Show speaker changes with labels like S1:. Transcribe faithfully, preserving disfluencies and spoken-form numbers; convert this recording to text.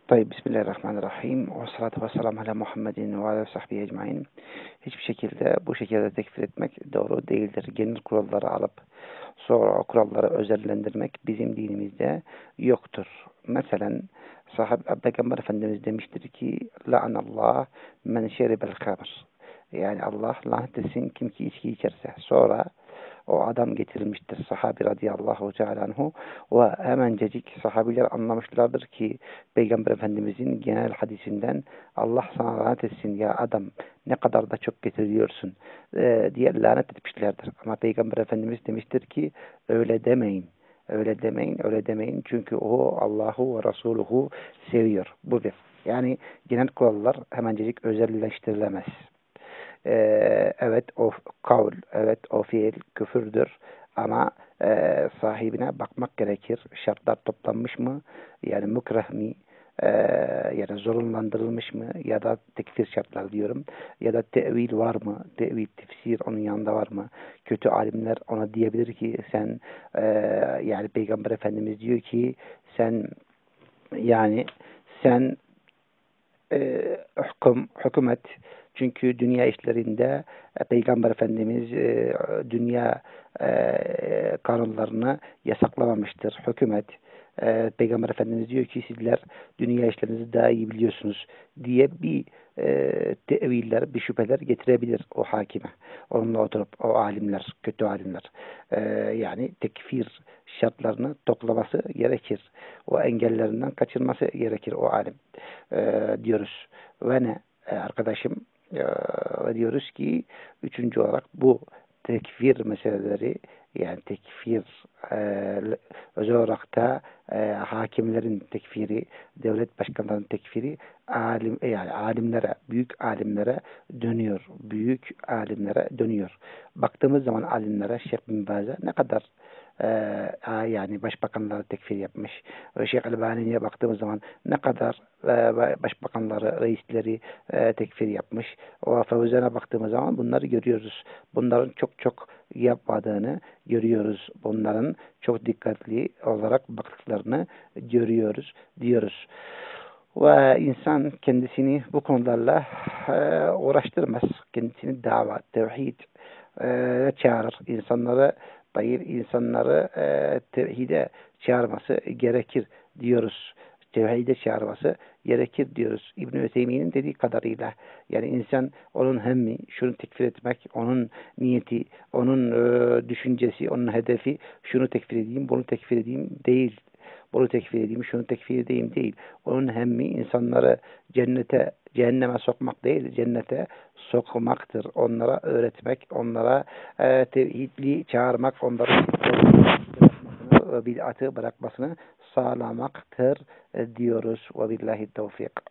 S1: Tayyip, Bismillahirrahmanirrahim. Ve salatu ve selamu ala Muhammedin ve ala sahbihi ecmain. Hiçbir şekilde bu şekilde tekfir etmek doğru değildir. Genel kuralları alıp sonra o kuralları özellendirmek bizim dinimizde yoktur. Mesela sahabe, Peygamber Efendimiz demiştir ki la'anallah men şeribel khamr. Yani Allah lanet etsin kim ki içki içerse. Sonra o adam getirilmiştir. Sahabi radıyallahu teala anhu ve hemencecik sahabiler anlamışlardır ki Peygamber Efendimizin genel hadisinden Allah sana lanet etsin ya adam ne kadar da çok getiriyorsun e, diye lanet etmişlerdir. Ama Peygamber Efendimiz demiştir ki öyle demeyin. Öyle demeyin, öyle demeyin. Çünkü o Allahu ve Resuluhu seviyor. Bu bir. Yani genel kurallar hemencecik özelleştirilemez. Ee, evet o kavl, evet o fiil küfürdür ama e, sahibine bakmak gerekir. Şartlar toplanmış mı? Yani mukrah mi? Ee, yani zorunlandırılmış mı? Ya da tekfir şartlar diyorum. Ya da tevil var mı? Tevil, tefsir onun yanında var mı? Kötü alimler ona diyebilir ki sen e, yani Peygamber Efendimiz diyor ki sen yani sen e, hüküm, hükümet çünkü dünya işlerinde e, Peygamber Efendimiz e, dünya e, kanunlarını yasaklamamıştır. Hükümet e, Peygamber Efendimiz diyor ki sizler dünya işlerinizi daha iyi biliyorsunuz diye bir e, teviller, bir şüpheler getirebilir o hakime. Onunla oturup o alimler, kötü alimler e, yani tekfir şartlarını toplaması gerekir. O engellerinden kaçırması gerekir o alim. E, diyoruz. Ve ne e, arkadaşım e, diyoruz ki üçüncü olarak bu tekfir meseleleri yani tekfir e, özel olarak da e, hakimlerin tekfiri, devlet başkanlarının tekfiri alim, yani alimlere, büyük alimlere dönüyor. Büyük alimlere dönüyor. Baktığımız zaman alimlere Şeyh bin Baz'a ne kadar e, yani başbakanları tekfir yapmış. Şeyh Albani'ye baktığımız zaman ne kadar e, başbakanları, reisleri e, tekfir yapmış. O Fevzan'a baktığımız zaman bunları görüyoruz. Bunların çok çok yapmadığını görüyoruz. Bunların çok dikkatli olarak baktıklarını görüyoruz, diyoruz. Ve insan kendisini bu konularla e, uğraştırmaz. Kendisini dava, tevhid e, çağırır. İnsanlara bayır, insanları e, tevhide çağırması gerekir diyoruz. Tevhide çağırması gerekir diyoruz. İbn-i Ütheymin'in dediği kadarıyla yani insan onun hemmi, şunu tekfir etmek, onun niyeti, onun e, düşüncesi, onun hedefi şunu tekfir edeyim, bunu tekfir edeyim değil. Bunu tekfir edeyim, şunu tekfir edeyim değil. Onun hemmi insanları cennete, cehenneme sokmak değil, cennete sokmaktır. Onlara öğretmek, onlara e, tevhidli çağırmak, onların bırakmasını, bid'atı bırakmasını sağlamaktır e, diyoruz. Ve billahi tevfik.